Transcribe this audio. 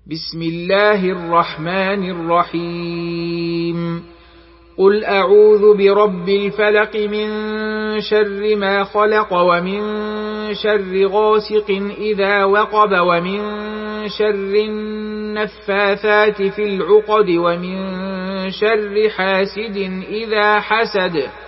بسم الله الرحمن الرحيم قل أعوذ برب الفلق من شر ما خلق ومن شر غاسق إذا وقب ومن شر النفاثات في العقد ومن شر حاسد إذا حسد